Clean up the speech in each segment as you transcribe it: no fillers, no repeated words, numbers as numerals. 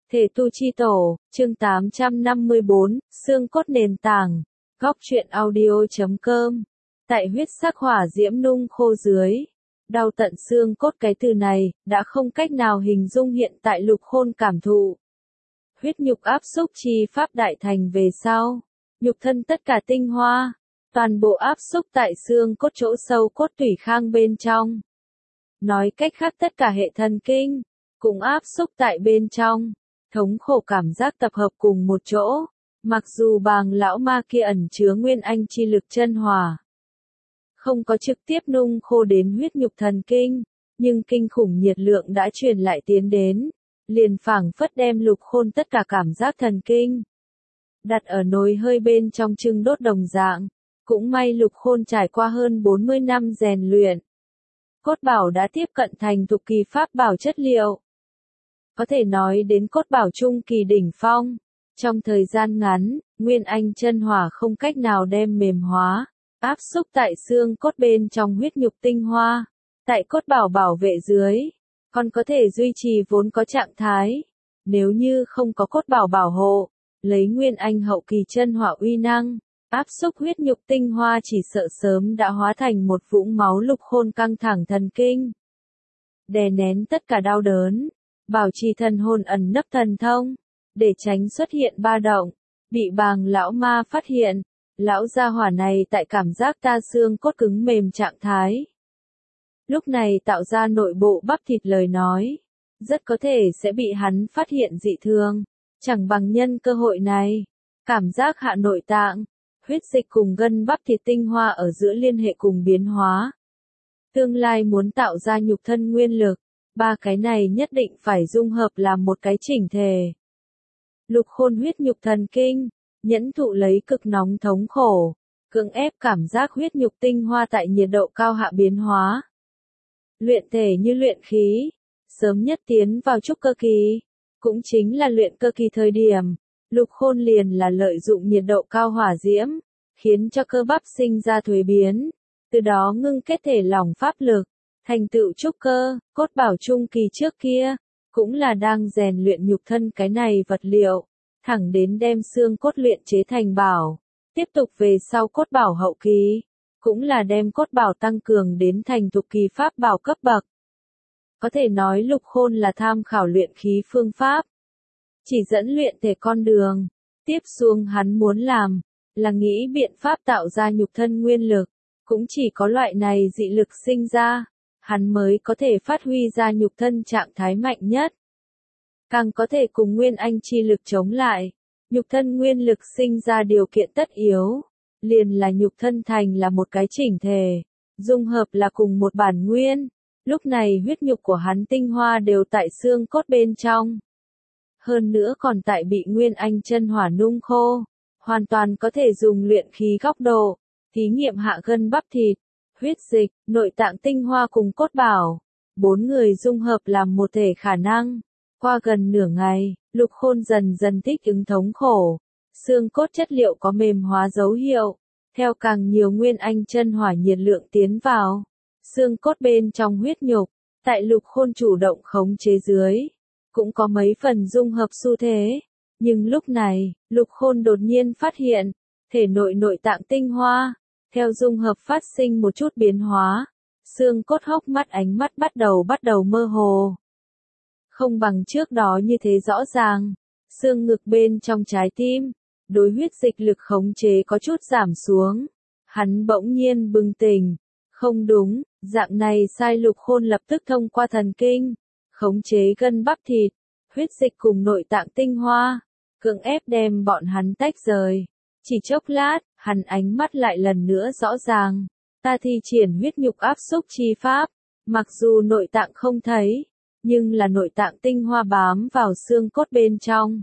Thể tu chi tổ, chương 854, xương cốt nền tảng, góc truyện audio.com. Tại huyết sắc hỏa diễm nung khô dưới, đau tận xương cốt, cái từ này đã không cách nào hình dung hiện tại Lục Khôn cảm thụ. Huyết nhục áp xúc chi pháp đại thành về sau, nhục thân tất cả tinh hoa, toàn bộ áp xúc tại xương cốt chỗ sâu cốt tủy khang bên trong. Nói cách khác, tất cả hệ thần kinh cũng áp xúc tại bên trong. Thống khổ cảm giác tập hợp cùng một chỗ, mặc dù bàng lão ma kia ẩn chứa nguyên anh chi lực chân hỏa, không có trực tiếp nung khô đến huyết nhục thần kinh, nhưng kinh khủng nhiệt lượng đã truyền lại tiến đến, liền phảng phất đem Lục Khôn tất cả cảm giác thần kinh đặt ở nồi hơi bên trong trưng đốt đồng dạng. Cũng may Lục Khôn trải qua hơn 40 năm rèn luyện, cốt bảo đã tiếp cận thành thục kỳ pháp bảo chất liệu. Có thể nói đến cốt bảo trung kỳ đỉnh phong. Trong thời gian ngắn, nguyên anh chân hỏa không cách nào đem mềm hóa, áp xúc tại xương cốt bên trong huyết nhục tinh hoa. Tại cốt bảo bảo vệ dưới, còn có thể duy trì vốn có trạng thái. Nếu như không có cốt bảo bảo hộ, lấy nguyên anh hậu kỳ chân hỏa uy năng, áp xúc huyết nhục tinh hoa chỉ sợ sớm đã hóa thành một vũng máu. Lục Khôn căng thẳng thần kinh, đè nén tất cả đau đớn, bảo trì thần hồn ẩn nấp thần thông, để tránh xuất hiện ba động, bị bàng lão ma phát hiện. Lão gia hỏa này tại cảm giác ta xương cốt cứng mềm trạng thái, lúc này tạo ra nội bộ bắp thịt lời nói, rất có thể sẽ bị hắn phát hiện dị thường, chẳng bằng nhân cơ hội này, cảm giác hạ nội tạng, huyết dịch cùng gân bắp thịt tinh hoa ở giữa liên hệ cùng biến hóa. Tương lai muốn tạo ra nhục thân nguyên lực, ba cái này nhất định phải dung hợp làm một cái chỉnh thể. Lục Khôn huyết nhục thần kinh, nhẫn thụ lấy cực nóng thống khổ, cưỡng ép cảm giác huyết nhục tinh hoa tại nhiệt độ cao hạ biến hóa. Luyện thể như luyện khí, sớm nhất tiến vào trúc cơ kỳ, cũng chính là luyện cơ kỳ thời điểm, Lục Khôn liền là lợi dụng nhiệt độ cao hỏa diễm, khiến cho cơ bắp sinh ra thuế biến, từ đó ngưng kết thể lỏng pháp lực, thành tựu trúc cơ. Cốt bảo trung kỳ trước kia, cũng là đang rèn luyện nhục thân cái này vật liệu, thẳng đến đem xương cốt luyện chế thành bảo. Tiếp tục về sau cốt bảo hậu kỳ, cũng là đem cốt bảo tăng cường đến thành thục kỳ pháp bảo cấp bậc. Có thể nói Lục Khôn là tham khảo luyện khí phương pháp, chỉ dẫn luyện thể con đường. Tiếp xuống hắn muốn làm, là nghĩ biện pháp tạo ra nhục thân nguyên lực, cũng chỉ có loại này dị lực sinh ra, hắn mới có thể phát huy ra nhục thân trạng thái mạnh nhất. Càng có thể cùng nguyên anh chi lực chống lại, nhục thân nguyên lực sinh ra điều kiện tất yếu, liền là nhục thân thành là một cái chỉnh thể, dung hợp là cùng một bản nguyên. Lúc này huyết nhục của hắn tinh hoa đều tại xương cốt bên trong. Hơn nữa còn tại bị nguyên anh chân hỏa nung khô, hoàn toàn có thể dùng luyện khí góc độ, thí nghiệm hạ gân bắp thịt, huyết dịch, nội tạng tinh hoa cùng cốt bảo. Bốn người dung hợp làm một thể khả năng. Qua gần nửa ngày, Lục Khôn dần dần thích ứng thống khổ. Xương cốt chất liệu có mềm hóa dấu hiệu. Theo càng nhiều nguyên anh chân hỏa nhiệt lượng tiến vào, xương cốt bên trong huyết nhục, tại Lục Khôn chủ động khống chế dưới, cũng có mấy phần dung hợp xu thế. Nhưng lúc này, Lục Khôn đột nhiên phát hiện, thể nội nội tạng tinh hoa, theo dung hợp phát sinh một chút biến hóa. Xương cốt hốc mắt ánh mắt bắt đầu mơ hồ. Không bằng trước đó như thế rõ ràng. Xương ngực bên trong trái tim, đối huyết dịch lực khống chế có chút giảm xuống. Hắn bỗng nhiên bừng tỉnh. Không đúng, dạng này sai. Lục Khôn lập tức thông qua thần kinh, khống chế gân bắp thịt, huyết dịch cùng nội tạng tinh hoa, cưỡng ép đem bọn hắn tách rời. Chỉ chốc lát, hắn ánh mắt lại lần nữa rõ ràng. Ta thi triển huyết nhục áp xúc chi pháp, mặc dù nội tạng không thấy, nhưng là nội tạng tinh hoa bám vào xương cốt bên trong,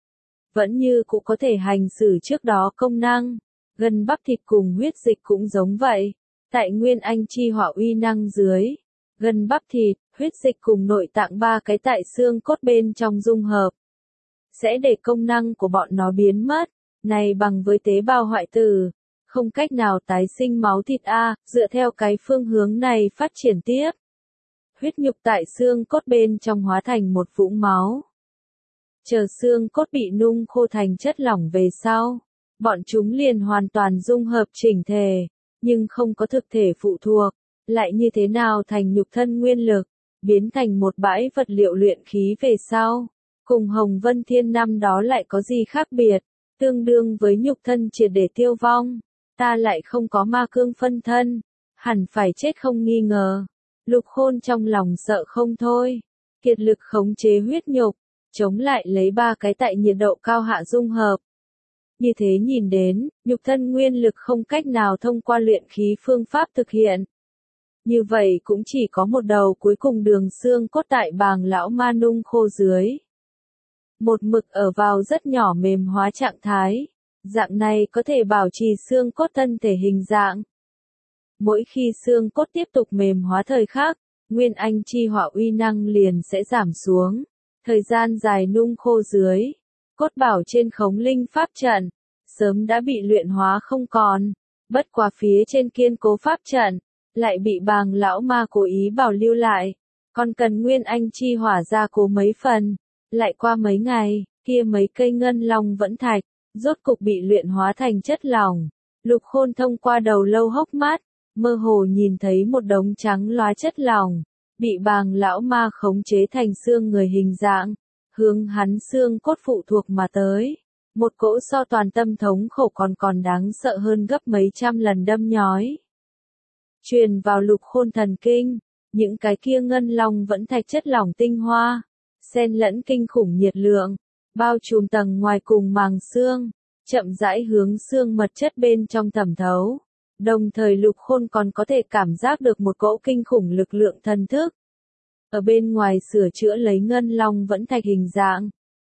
vẫn như cũng có thể hành xử trước đó công năng. Gân bắp thịt cùng huyết dịch cũng giống vậy. Tại nguyên anh chi hỏa uy năng dưới, gân bắp thịt, huyết dịch cùng nội tạng ba cái tại xương cốt bên trong dung hợp, sẽ để công năng của bọn nó biến mất. Này bằng với tế bào hoại tử, không cách nào tái sinh máu thịt dựa theo cái phương hướng này phát triển tiếp. Huyết nhục tại xương cốt bên trong hóa thành một vũng máu. Chờ xương cốt bị nung khô thành chất lỏng về sau, bọn chúng liền hoàn toàn dung hợp chỉnh thể, nhưng không có thực thể phụ thuộc, lại như thế nào thành nhục thân nguyên lực, biến thành một bãi vật liệu luyện khí về sau. Cùng Hồng Vân Thiên năm đó lại có gì khác biệt, tương đương với nhục thân triệt để tiêu vong, ta lại không có ma cương phân thân, hẳn phải chết không nghi ngờ. Lục Khôn trong lòng sợ không thôi, kiệt lực khống chế huyết nhục, chống lại lấy 3 cái tại nhiệt độ cao hạ dung hợp. Như thế nhìn đến, nhục thân nguyên lực không cách nào thông qua luyện khí phương pháp thực hiện. Như vậy cũng chỉ có một đầu cuối cùng đường xương cốt tại bàng lão ma nung khô dưới. Một mực ở vào rất nhỏ mềm hóa trạng thái, dạng này có thể bảo trì xương cốt thân thể hình dạng. Mỗi khi xương cốt tiếp tục mềm hóa thời khắc, nguyên anh chi hỏa uy năng liền sẽ giảm xuống. Thời gian dài nung khô dưới, cốt bảo trên khống linh pháp trận, sớm đã bị luyện hóa không còn, bất quá phía trên kiên cố pháp trận, lại bị bàng lão ma cố ý bảo lưu lại, còn cần nguyên anh chi hỏa gia cố mấy phần. Lại qua mấy ngày, kia mấy cây ngân long vẫn thạch, rốt cục bị luyện hóa thành chất lỏng. Lục Khôn thông qua đầu lâu hốc mắt, mơ hồ nhìn thấy một đống trắng loá chất lỏng, bị bàng lão ma khống chế thành xương người hình dạng, hướng hắn xương cốt phụ thuộc mà tới. Một cỗ so toàn tâm thống khổ còn đáng sợ hơn gấp mấy trăm lần đâm nhói. Truyền vào Lục Khôn thần kinh, những cái kia ngân long vẫn thạch chất lỏng tinh hoa, xen lẫn kinh khủng nhiệt lượng, bao trùm tầng ngoài cùng màng xương, chậm rãi hướng xương mật chất bên trong thẩm thấu. Đồng thời Lục Khôn còn có thể cảm giác được một cỗ kinh khủng lực lượng thần thức. Ở bên ngoài sửa chữa lấy ngân long vẫn thạch hình dạng.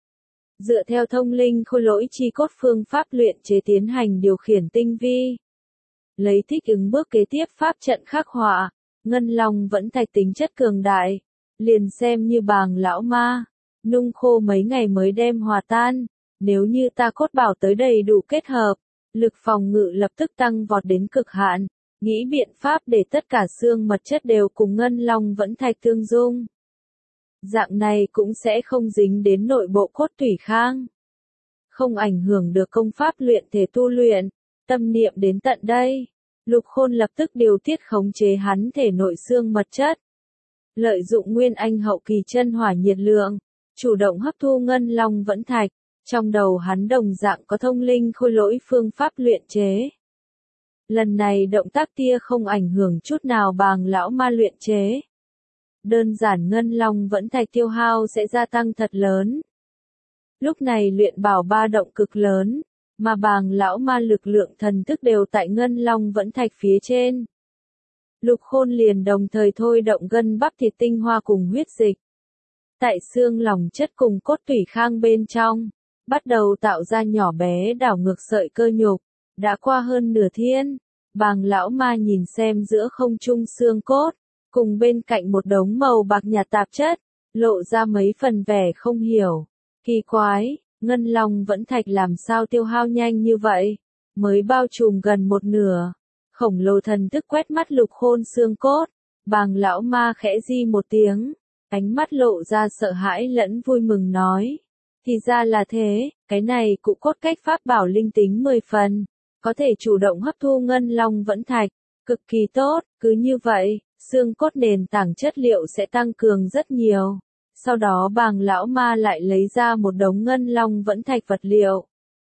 Dựa theo thông linh khôi lỗi chi cốt phương pháp luyện chế tiến hành điều khiển tinh vi. Lấy thích ứng bước kế tiếp pháp trận khắc họa, ngân long vẫn thạch tính chất cường đại. Liền xem như bàng lão ma, nung khô mấy ngày mới đem hòa tan, nếu như ta cốt bảo tới đầy đủ kết hợp, lực phòng ngự lập tức tăng vọt đến cực hạn, nghĩ biện pháp để tất cả xương mật chất đều cùng ngân long vẫn thạch tương dung. Dạng này cũng sẽ không dính đến nội bộ cốt tủy khang. Không ảnh hưởng được công pháp luyện thể tu luyện, tâm niệm đến tận đây. Lục Khôn lập tức điều tiết khống chế hắn thể nội xương mật chất. Lợi dụng nguyên anh hậu kỳ chân hỏa nhiệt lượng, chủ động hấp thu ngân long vẫn thạch, trong đầu hắn đồng dạng có thông linh khôi lỗi phương pháp luyện chế. Lần này động tác tia không ảnh hưởng chút nào bàng lão ma luyện chế. Đơn giản ngân long vẫn thạch tiêu hao sẽ gia tăng thật lớn. Lúc này luyện bảo ba động cực lớn, mà bàng lão ma lực lượng thần thức đều tại ngân long vẫn thạch phía trên. Lục Khôn liền đồng thời thôi động gân bắp thịt tinh hoa cùng huyết dịch. Tại xương lòng chất cùng cốt tủy khang bên trong, bắt đầu tạo ra nhỏ bé đảo ngược sợi cơ nhục. Đã qua hơn nửa thiên, bàng lão ma nhìn xem giữa không trung xương cốt, cùng bên cạnh một đống màu bạc nhạt tạp chất, lộ ra mấy phần vẻ không hiểu. Kỳ quái, ngân long vẫn thạch làm sao tiêu hao nhanh như vậy, mới bao trùm gần một nửa. Khổng lồ thần thức quét mắt Lục Khôn xương cốt, bàng lão ma khẽ di một tiếng, ánh mắt lộ ra sợ hãi lẫn vui mừng nói. Thì ra là thế, cái này cụ cốt cách pháp bảo linh tính 10 phần, có thể chủ động hấp thu ngân long vẫn thạch, cực kỳ tốt, cứ như vậy, xương cốt nền tảng chất liệu sẽ tăng cường rất nhiều. Sau đó bàng lão ma lại lấy ra một đống ngân long vẫn thạch vật liệu.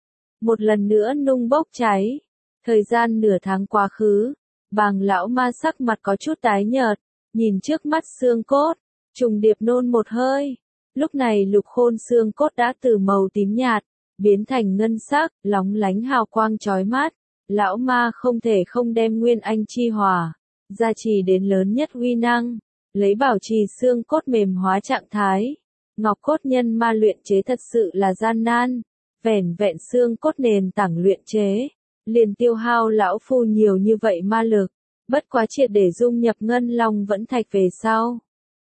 Một lần nữa nung bốc cháy. Thời gian nửa tháng quá khứ, bàng lão ma sắc mặt có chút tái nhợt, nhìn trước mắt xương cốt, trùng điệp nôn một hơi. Lúc này Lục Khôn xương cốt đã từ màu tím nhạt, biến thành ngân sắc, lóng lánh hào quang chói mắt. Lão ma không thể không đem nguyên anh chi hỏa, gia trì đến lớn nhất uy năng, lấy bảo trì xương cốt mềm hóa trạng thái. Ngọc cốt nhân ma luyện chế thật sự là gian nan, vẻn vẹn xương cốt nền tảng luyện chế. Liền tiêu hao lão phu nhiều như vậy ma lực, bất quá triệt để dung nhập ngân long vẫn thạch về sau.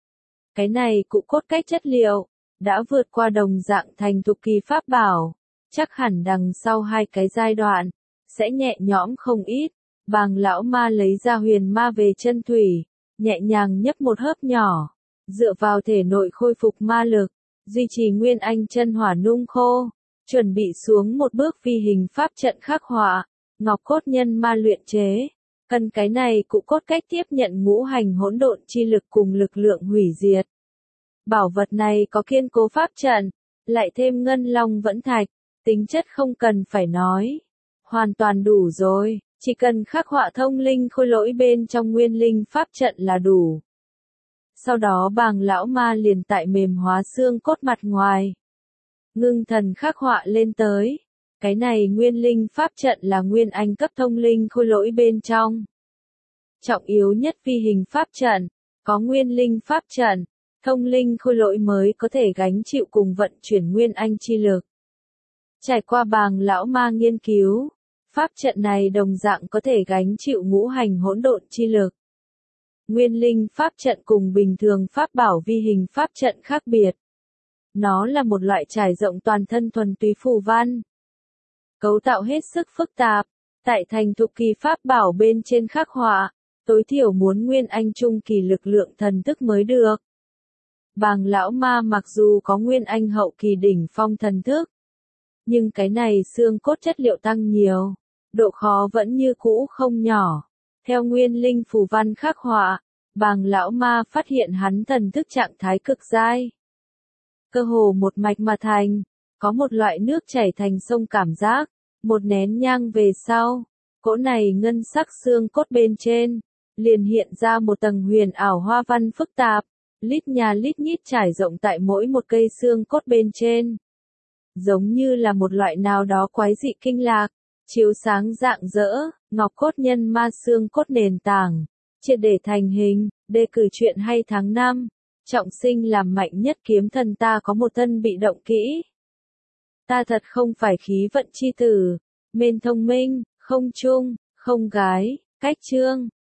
Cái này cụ cốt cách chất liệu, đã vượt qua đồng dạng thành thục kỳ pháp bảo, chắc hẳn đằng sau 2 cái giai đoạn, sẽ nhẹ nhõm không ít. Bàng lão ma lấy ra huyền ma về chân thủy, nhẹ nhàng nhấp một hớp nhỏ, dựa vào thể nội khôi phục ma lực, duy trì nguyên anh chân hỏa nung khô, chuẩn bị xuống một bước vi hình pháp trận khắc họa, ngọc cốt nhân ma luyện chế. Cần cái này cụ cốt cách tiếp nhận ngũ hành hỗn độn chi lực cùng lực lượng hủy diệt. Bảo vật này có kiên cố pháp trận, lại thêm ngân long vẫn thạch, tính chất không cần phải nói. Hoàn toàn đủ rồi, chỉ cần khắc họa thông linh khôi lỗi bên trong nguyên linh pháp trận là đủ. Sau đó Bàng lão ma liền tại mềm hóa xương cốt mặt ngoài. Ngưng thần khắc họa lên tới. Cái này nguyên linh pháp trận là nguyên anh cấp thông linh khôi lỗi bên trong. Trọng yếu nhất vi hình pháp trận, có nguyên linh pháp trận, thông linh khôi lỗi mới có thể gánh chịu cùng vận chuyển nguyên anh chi lực. Trải qua Bàng lão ma nghiên cứu, pháp trận này đồng dạng có thể gánh chịu ngũ hành hỗn độn chi lực. Nguyên linh pháp trận cùng bình thường pháp bảo vi hình pháp trận khác biệt. Nó là một loại trải rộng toàn thân thuần túy phù văn. Cấu tạo hết sức phức tạp, tại thành thục kỳ pháp bảo bên trên khắc họa, tối thiểu muốn nguyên anh trung kỳ lực lượng thần thức mới được. Bàng lão ma mặc dù có nguyên anh hậu kỳ đỉnh phong thần thức, nhưng cái này xương cốt chất liệu tăng nhiều, độ khó vẫn như cũ không nhỏ. Theo nguyên linh phù văn khắc họa, Bàng lão ma phát hiện hắn thần thức trạng thái cực dai. Cơ hồ một mạch mà thành, có một loại nước chảy thành sông cảm giác, một nén nhang về sau, cỗ này ngân sắc xương cốt bên trên, liền hiện ra một tầng huyền ảo hoa văn phức tạp, lít nhà lít nhít trải rộng tại mỗi một cây xương cốt bên trên. Giống như là một loại nào đó quái dị kinh lạc, chiếu sáng rạng rỡ, ngọc cốt nhân ma xương cốt nền tảng, triệt để thành hình, đề cử truyện hay tháng 5, trọng sinh làm mạnh nhất kiếm thần ta có một thân bị động kỹ. Ta thật không phải khí vận chi tử, mên thông minh, không trung, không gái, cách chương.